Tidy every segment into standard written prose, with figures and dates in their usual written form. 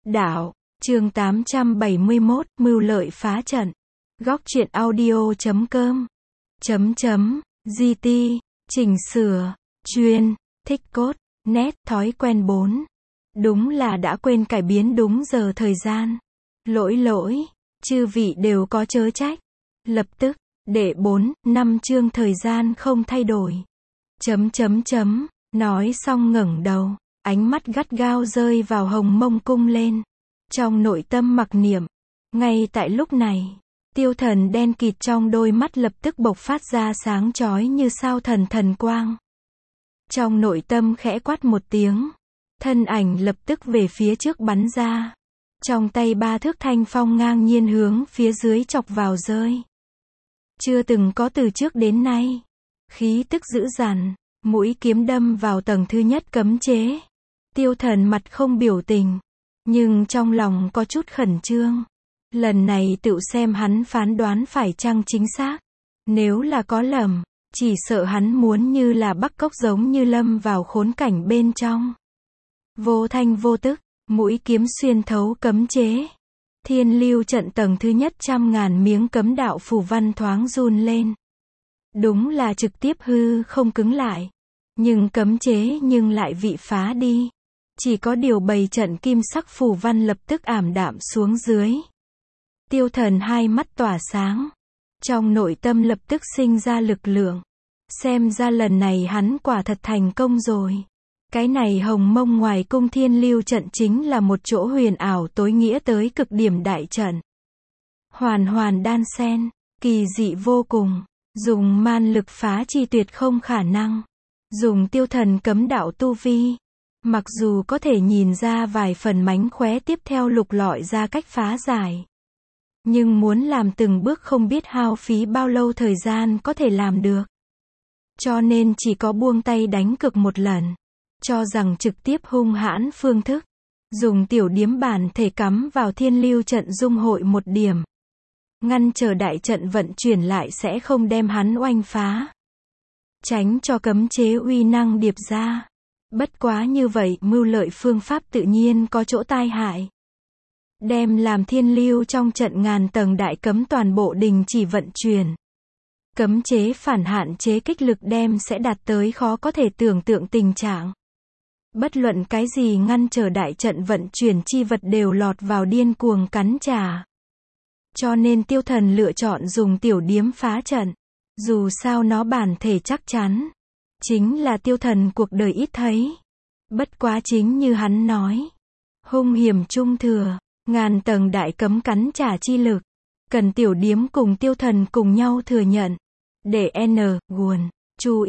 Đạo, chương 871, mưu lợi phá trận. Góc truyện audio.com. GT, chỉnh sửa, chuyên, thích cốt, nét, thói quen 4. Đúng là đã quên cải biến đúng giờ thời gian. Lỗi, chư vị đều có chớ trách. Lập tức, để 4-5 chương thời gian không thay đổi. Nói xong ngẩng đầu, ánh mắt gắt gao rơi vào Hồng Mông cung lên. Trong nội tâm mặc niệm, ngay tại lúc này, tiêu thần đen kịt trong đôi mắt lập tức bộc phát ra sáng chói như sao thần quang. Trong nội tâm khẽ quát một tiếng, thân ảnh lập tức về phía trước bắn ra. Trong tay 3 thước thanh phong ngang nhiên hướng phía dưới chọc vào rơi. Chưa từng có từ trước đến nay. Khí tức dữ dằn, mũi kiếm đâm vào tầng thứ nhất cấm chế. Tiêu thần mặt không biểu tình, nhưng trong lòng có chút khẩn trương. Lần này tự xem hắn phán đoán phải chăng chính xác. Nếu là có lầm, chỉ sợ hắn muốn như là Bắc Cốc giống như lâm vào khốn cảnh bên trong. Vô thanh vô tức, mũi kiếm xuyên thấu cấm chế. Thiên lưu trận tầng thứ nhất 100.000 miếng cấm đạo phù văn thoáng run lên. Đúng là trực tiếp hư không cứng lại. Nhưng cấm chế nhưng lại bị phá đi. Chỉ có điều bầy trận kim sắc phù văn lập tức ảm đạm xuống dưới. Tiêu thần hai mắt tỏa sáng. Trong nội tâm lập tức sinh ra lực lượng. Xem ra lần này hắn quả thật thành công rồi. Cái này Hồng Mông ngoài cung thiên lưu trận chính là một chỗ huyền ảo tối nghĩa tới cực điểm đại trận. Hoàn đan xen, kỳ dị vô cùng. Dùng man lực phá chi tuyệt không khả năng. Dùng tiêu thần cấm đạo tu vi. Mặc dù có thể nhìn ra vài phần mánh khóe tiếp theo lục lọi ra cách phá giải. Nhưng muốn làm từng bước không biết hao phí bao lâu thời gian có thể làm được. Cho nên chỉ có buông tay đánh cược một lần. Cho rằng trực tiếp hung hãn phương thức. Dùng tiểu điếm bản thể cắm vào thiên lưu trận dung hội một điểm. Ngăn chờ đại trận vận chuyển lại sẽ không đem hắn oanh phá. Tránh cho cấm chế uy năng điệp ra. Bất quá như vậy, mưu lợi phương pháp tự nhiên có chỗ tai hại. Đem làm thiên lưu trong trận ngàn tầng đại cấm toàn bộ đình chỉ vận chuyển. Cấm chế phản hạn chế kích lực đem sẽ đạt tới khó có thể tưởng tượng tình trạng. Bất luận cái gì ngăn trở đại trận vận chuyển chi vật đều lọt vào điên cuồng cắn trả. Cho nên tiêu thần lựa chọn dùng tiểu điếm phá trận. Dù sao nó bản thể chắc chắn. Chính là tiêu thần cuộc đời ít thấy. Bất quá chính như hắn nói. Hung hiểm trung thừa. Ngàn tầng đại cấm cắn trả chi lực. Cần tiểu điếm cùng tiêu thần cùng nhau thừa nhận. Để nguồn. Chú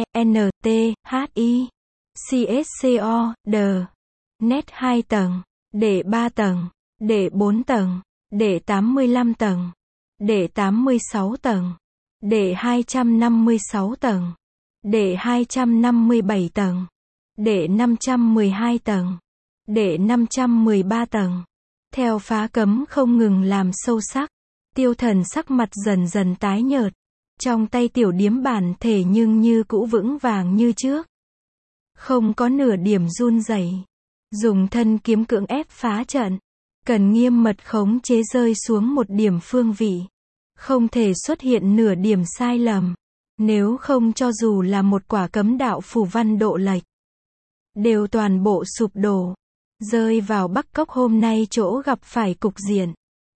IE-NT-HI. CSCO, net 2 tầng. Để 3 tầng. Để 4 tầng. Để 85 tầng. Để 86 tầng. Để 256 tầng. Để 257 tầng. Để 512 tầng. Để 513 tầng. Theo phá cấm không ngừng làm sâu sắc. Tiêu thần sắc mặt dần dần tái nhợt. Trong tay tiểu điếm bản thể nhưng như cũ vững vàng như trước. Không có nửa điểm run rẩy. Dùng thân kiếm cưỡng ép phá trận. Cần nghiêm mật khống chế rơi xuống một điểm phương vị. Không thể xuất hiện nửa điểm sai lầm. Nếu không cho dù là một quả cấm đạo phù văn độ lệch. Đều toàn bộ sụp đổ. Rơi vào Bắc Cốc hôm nay chỗ gặp phải cục diện.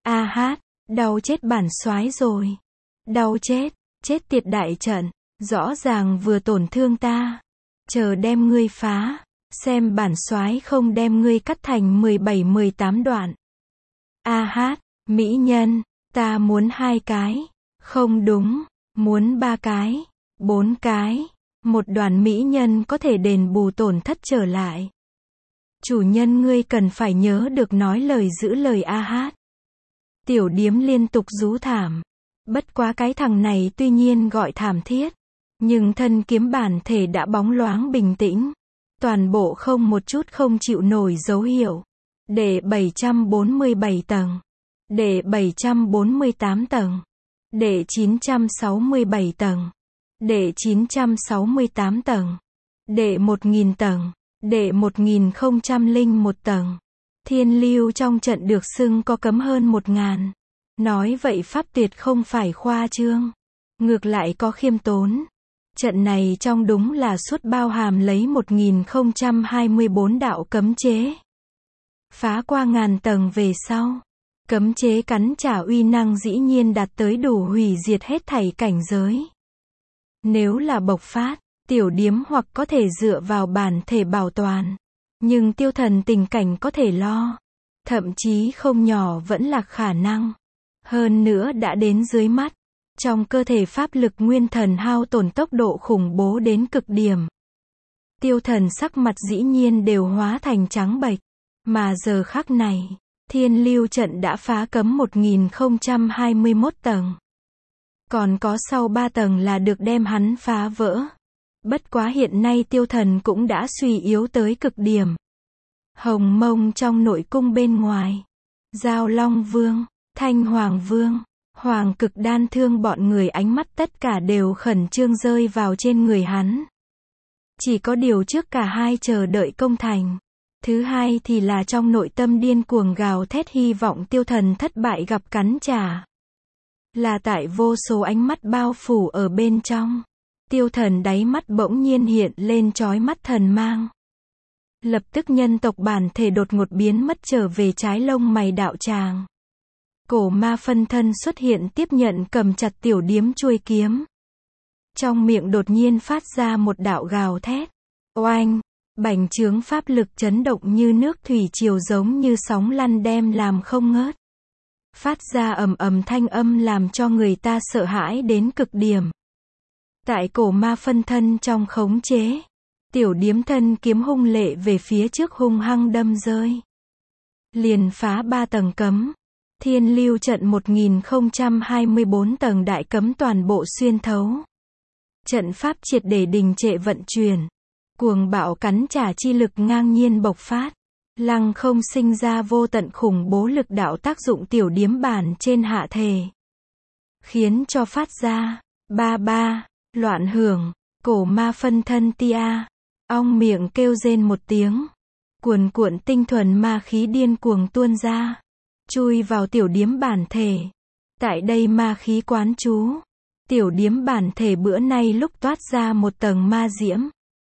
Đau chết bản soái rồi. Đau chết, chết tiệt đại trận. Rõ ràng vừa tổn thương ta. Chờ đem ngươi phá. Xem bản soái không đem ngươi cắt thành 17-18 đoạn. Mỹ nhân, ta muốn 2 cái. Không đúng, muốn 3 cái, 4 cái. Một đoàn mỹ nhân có thể đền bù tổn thất trở lại. Chủ nhân ngươi cần phải nhớ được nói lời giữ lời. Tiểu điếm liên tục rú thảm. Bất quá cái thằng này tuy nhiên gọi thảm thiết. Nhưng thân kiếm bản thể đã bóng loáng bình tĩnh. Toàn bộ không một chút không chịu nổi dấu hiệu. Để 747 tầng. Để 748 tầng. Để 967 tầng. Để 968 tầng. Để 1000 tầng. Để 1001 tầng. Thiên lưu trong trận được xưng có cấm hơn 1000. Nói vậy pháp tuyệt không phải khoa trương. Ngược lại có khiêm tốn. Trận này trong đúng là suốt bao hàm lấy 1024 đạo cấm chế. Phá qua ngàn tầng về sau. Cấm chế cắn trả uy năng dĩ nhiên đạt tới đủ hủy diệt hết thảy cảnh giới. Nếu là bộc phát, tiểu điếm hoặc có thể dựa vào bản thể bảo toàn. Nhưng tiêu thần tình cảnh có thể lo. Thậm chí không nhỏ vẫn là khả năng. Hơn nữa đã đến dưới mắt. Trong cơ thể pháp lực nguyên thần hao tổn tốc độ khủng bố đến cực điểm. Tiêu thần sắc mặt dĩ nhiên đều hóa thành trắng bệch. Mà giờ khắc này, thiên lưu trận đã phá cấm 1021 tầng. Còn có sau 3 tầng là được đem hắn phá vỡ. Bất quá hiện nay tiêu thần cũng đã suy yếu tới cực điểm. Hồng Mông trong nội cung bên ngoài. Giao Long Vương, Thanh Hoàng Vương, Hoàng Cực Đan Thương bọn người ánh mắt tất cả đều khẩn trương rơi vào trên người hắn. Chỉ có điều trước cả hai chờ đợi công thành. Thứ hai thì là trong nội tâm điên cuồng gào thét hy vọng tiêu thần thất bại gặp cắn trả. Là tại vô số ánh mắt bao phủ ở bên trong. Tiêu thần đáy mắt bỗng nhiên hiện lên chói mắt thần mang. Lập tức nhân tộc bản thể đột ngột biến mất trở về trái lông mày đạo tràng. Cổ ma phân thân xuất hiện tiếp nhận cầm chặt tiểu điếm chuôi kiếm. Trong miệng đột nhiên phát ra một đạo gào thét. Oanh! Bành trướng pháp lực chấn động như nước thủy triều giống như sóng lăn đem làm không ngớt. Phát ra ầm ầm thanh âm làm cho người ta sợ hãi đến cực điểm. Tại cổ ma phân thân trong khống chế. Tiểu điếm thân kiếm hung lệ về phía trước hung hăng đâm rơi. Liền phá 3 tầng cấm. Thiên lưu trận 1024 tầng đại cấm toàn bộ xuyên thấu. Trận pháp triệt để đình trệ vận chuyển. Cuồng bạo cắn trả chi lực ngang nhiên bộc phát. Lăng không sinh ra vô tận khủng bố lực đạo tác dụng tiểu điếm bản trên hạ thể. Khiến cho phát ra, ba, loạn hưởng, cổ ma phân thân tia. Ong miệng kêu rên một tiếng. Cuồn cuộn tinh thuần ma khí điên cuồng tuôn ra. Chui vào tiểu điếm bản thể. Tại đây ma khí quán trú. Tiểu điếm bản thể bữa nay lúc toát ra một tầng ma diễm.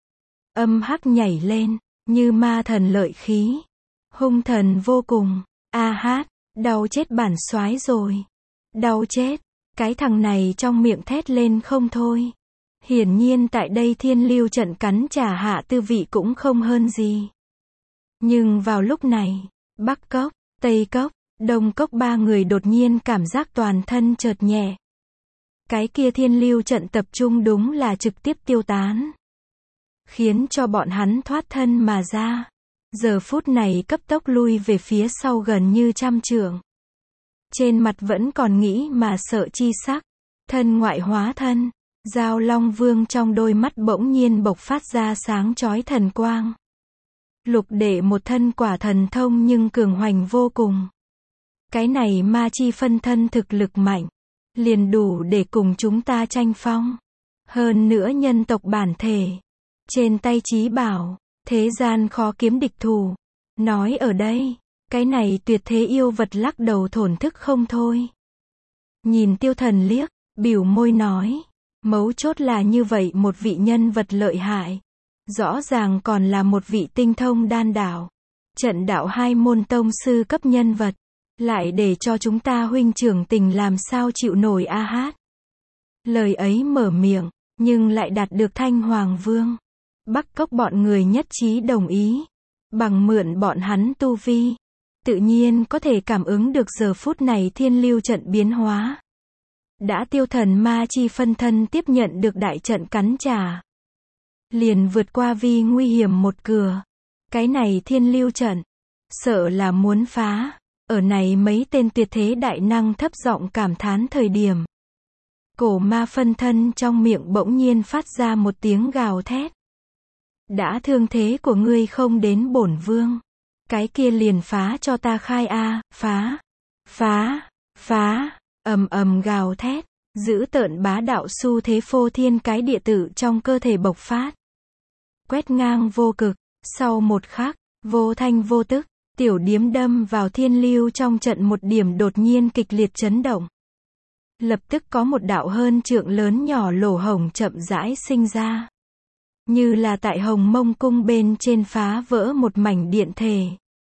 Âm hắc nhảy lên, như ma thần lợi khí. Hung thần vô cùng. A hát, đau chết bản soái rồi. Đau chết. Cái thằng này trong miệng thét lên không thôi. Hiển nhiên tại đây thiên lưu trận cắn trả hạ tư vị cũng không hơn gì. Nhưng vào lúc này, Bắc Cốc, Tây Cốc, Đông Cốc ba người đột nhiên cảm giác toàn thân chợt nhẹ. Cái kia thiên lưu trận tập trung đúng là trực tiếp tiêu tán. Khiến cho bọn hắn thoát thân mà ra. Giờ phút này cấp tốc lui về phía sau gần như 100 trượng. Trên mặt vẫn còn nghĩ mà sợ chi sắc. Thân ngoại hóa thân. Giao Long Vương trong đôi mắt bỗng nhiên bộc phát ra sáng chói thần quang. Lục đệ một thân quả thần thông nhưng cường hoành vô cùng. Cái này ma chi phân thân thực lực mạnh. Liền đủ để cùng chúng ta tranh phong. Hơn nữa nhân tộc bản thể. Trên tay chí bảo. Thế gian khó kiếm địch thủ. Nói ở đây. Cái này tuyệt thế yêu vật lắc đầu thổn thức không thôi. Nhìn tiêu thần liếc. Bỉu môi nói. Mấu chốt là như vậy một vị nhân vật lợi hại. Rõ ràng còn là một vị tinh thông đan đạo. Trận đạo 2 môn tông sư cấp nhân vật. Lại để cho chúng ta huynh trưởng tình làm sao chịu nổi a hát. Lời ấy mở miệng, nhưng lại đạt được Thanh Hoàng Vương. Bắc Cốc bọn người nhất trí đồng ý. Bằng mượn bọn hắn tu vi. Tự nhiên có thể cảm ứng được giờ phút này thiên lưu trận biến hóa. Đã tiêu thần ma chi phân thân tiếp nhận được đại trận cắn trả. Liền vượt qua vi nguy hiểm một cửa. Cái này thiên lưu trận. Sợ là muốn phá. Ở này mấy tên tuyệt thế đại năng thấp giọng cảm thán thời điểm. Cổ ma phân thân trong miệng bỗng nhiên phát ra một tiếng gào thét. Đã thương thế của ngươi không đến bổn vương. Cái kia liền phá cho ta khai a, phá, ầm ầm gào thét, giữ tợn bá đạo xu thế phô thiên cái địa tử trong cơ thể bộc phát. Quét ngang vô cực, sau một khắc, vô thanh vô tức, Tiểu điếm đâm vào thiên lưu trong trận một điểm đột nhiên kịch liệt chấn động. Lập tức có một đạo hơn trượng lớn nhỏ lỗ hổng chậm rãi sinh ra. Như là tại Hồng Mông Cung bên trên phá vỡ một mảnh điện thể.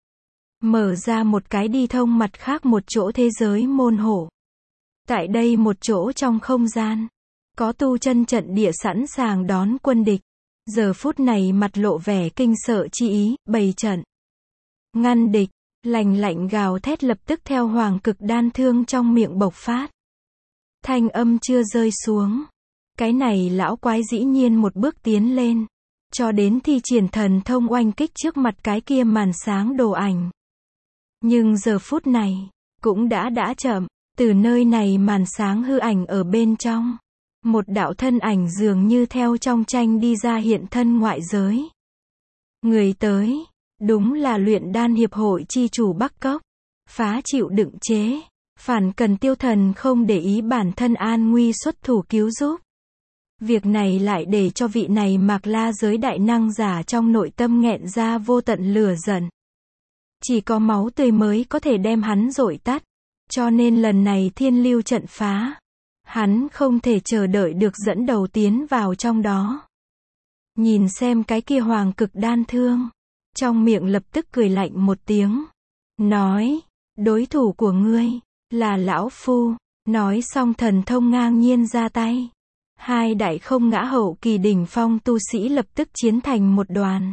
Mở ra một cái đi thông mặt khác một chỗ thế giới môn hộ. Tại đây một chỗ trong không gian, có tu chân trận địa sẵn sàng đón quân địch. Giờ phút này mặt lộ vẻ kinh sợ chi ý, bày trận. Ngăn địch, lành lạnh gào thét lập tức theo hoàng cực đan thương trong miệng bộc phát. Thanh âm chưa rơi xuống. Cái này lão quái dĩ nhiên một bước tiến lên. Cho đến thi triển thần thông oanh kích trước mặt cái kia màn sáng đồ ảnh. Nhưng giờ phút này, cũng đã chậm. Từ nơi này màn sáng hư ảnh ở bên trong. Một đạo thân ảnh dường như theo trong tranh đi ra hiện thân ngoại giới. Người tới, đúng là luyện đan hiệp hội chi chủ Bắc Cốc. Phá chịu đựng chế. Phản cần Tiêu Thần không để ý bản thân an nguy xuất thủ cứu giúp. Việc này lại để cho vị này Mạc La giới đại năng giả trong nội tâm nghẹn ra vô tận lửa giận. Chỉ có máu tươi mới có thể đem hắn dội tắt. Cho nên lần này thiên lưu trận phá. Hắn không thể chờ đợi được dẫn đầu tiến vào trong đó. Nhìn xem cái kia hoàng cực đan thương. Trong miệng lập tức cười lạnh một tiếng. Nói, đối thủ của ngươi, là lão phu. Nói xong thần thông ngang nhiên ra tay. Hai đại không ngã hậu kỳ đỉnh phong tu sĩ lập tức chiến thành một đoàn.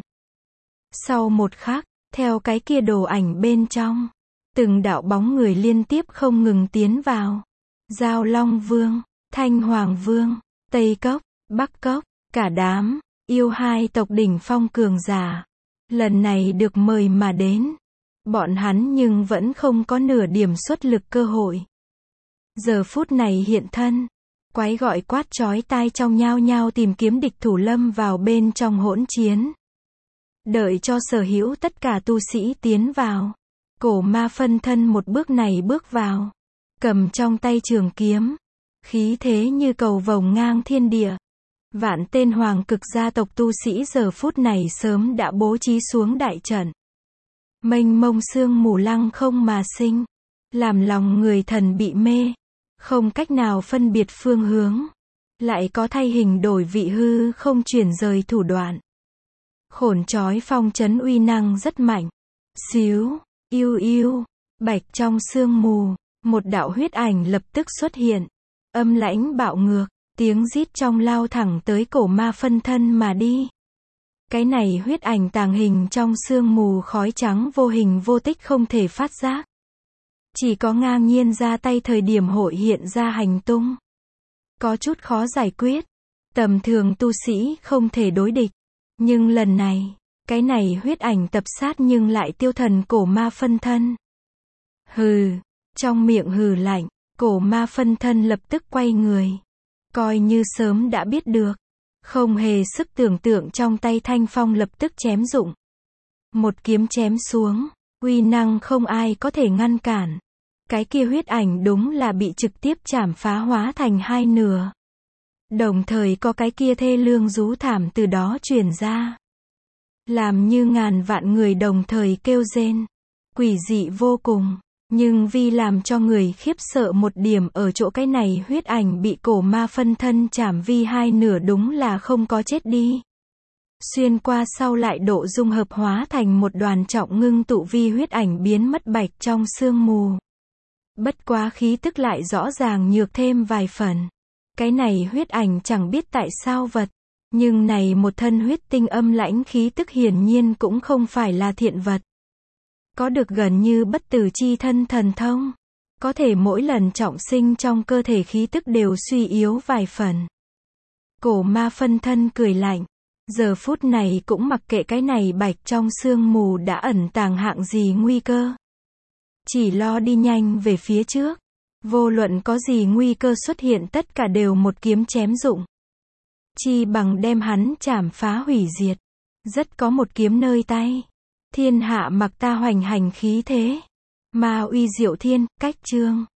Sau một khắc, theo cái kia đồ ảnh bên trong. Từng đạo bóng người liên tiếp không ngừng tiến vào. Giao Long Vương, Thanh Hoàng Vương, Tây Cốc, Bắc Cốc, cả đám, yêu hai tộc đỉnh phong cường giả. Lần này được mời mà đến. Bọn hắn nhưng vẫn không có nửa điểm xuất lực cơ hội. Giờ phút này hiện thân. Quái gọi quát chói tai trong nhao nhao tìm kiếm địch thủ lâm vào bên trong hỗn chiến. Đợi cho sở hữu tất cả tu sĩ tiến vào. Cổ ma phân thân một bước này bước vào. Cầm trong tay trường kiếm. Khí thế như cầu vồng ngang thiên địa. Vạn tên hoàng cực gia tộc tu sĩ giờ phút này sớm đã bố trí xuống đại trận. Mênh mông sương mù lăng không mà sinh. Làm lòng người thần bị mê. Không cách nào phân biệt phương hướng. Lại có thay hình đổi vị hư không chuyển rời thủ đoạn. Khổn chói phong trấn uy năng rất mạnh. Xíu, yêu yêu, bạch trong sương mù. Một đạo huyết ảnh lập tức xuất hiện. Âm lãnh bạo ngược. Tiếng rít trong lao thẳng tới cổ ma phân thân mà đi. Cái này huyết ảnh tàng hình trong sương mù khói trắng vô hình vô tích không thể phát giác. Chỉ có ngang nhiên ra tay thời điểm hội hiện ra hành tung. Có chút khó giải quyết. Tầm thường tu sĩ không thể đối địch. Nhưng lần này, cái này huyết ảnh tập sát nhưng lại tiêu thần cổ ma phân thân. Hừ, trong miệng hừ lạnh, cổ ma phân thân lập tức quay người. Coi như sớm đã biết được. Không hề sức tưởng tượng trong tay thanh phong lập tức chém dụng. Một kiếm chém xuống, uy năng không ai có thể ngăn cản. Cái kia huyết ảnh đúng là bị trực tiếp chảm phá hóa thành hai nửa. Đồng thời có cái kia thê lương rú thảm từ đó truyền ra. Làm như ngàn vạn người đồng thời kêu rên. Quỷ dị vô cùng. Nhưng vì làm cho người khiếp sợ một điểm ở chỗ cái này huyết ảnh bị cổ ma phân thân chảm vi hai nửa đúng là không có chết đi. Xuyên qua sau lại độ dung hợp hóa thành một đoàn trọng ngưng tụ vi huyết ảnh biến mất bạch trong sương mù. Bất quá khí tức lại rõ ràng nhược thêm vài phần. Cái này huyết ảnh chẳng biết tại sao vật. Nhưng này một thân huyết tinh âm lãnh khí tức hiển nhiên cũng không phải là thiện vật. Có được gần như bất tử chi thân thần thông. Có thể mỗi lần trọng sinh trong cơ thể khí tức đều suy yếu vài phần. Cổ ma phân thân cười lạnh. Giờ phút này cũng mặc kệ cái này bạch trong sương mù đã ẩn tàng hạng gì nguy cơ. Chỉ lo đi nhanh về phía trước. Vô luận có gì nguy cơ xuất hiện tất cả đều một kiếm chém dụng. Chi bằng đem hắn chảm phá hủy diệt. Rất có một kiếm nơi tay. Thiên hạ mặc ta hoành hành khí thế. Ma uy diệu thiên, cách chương.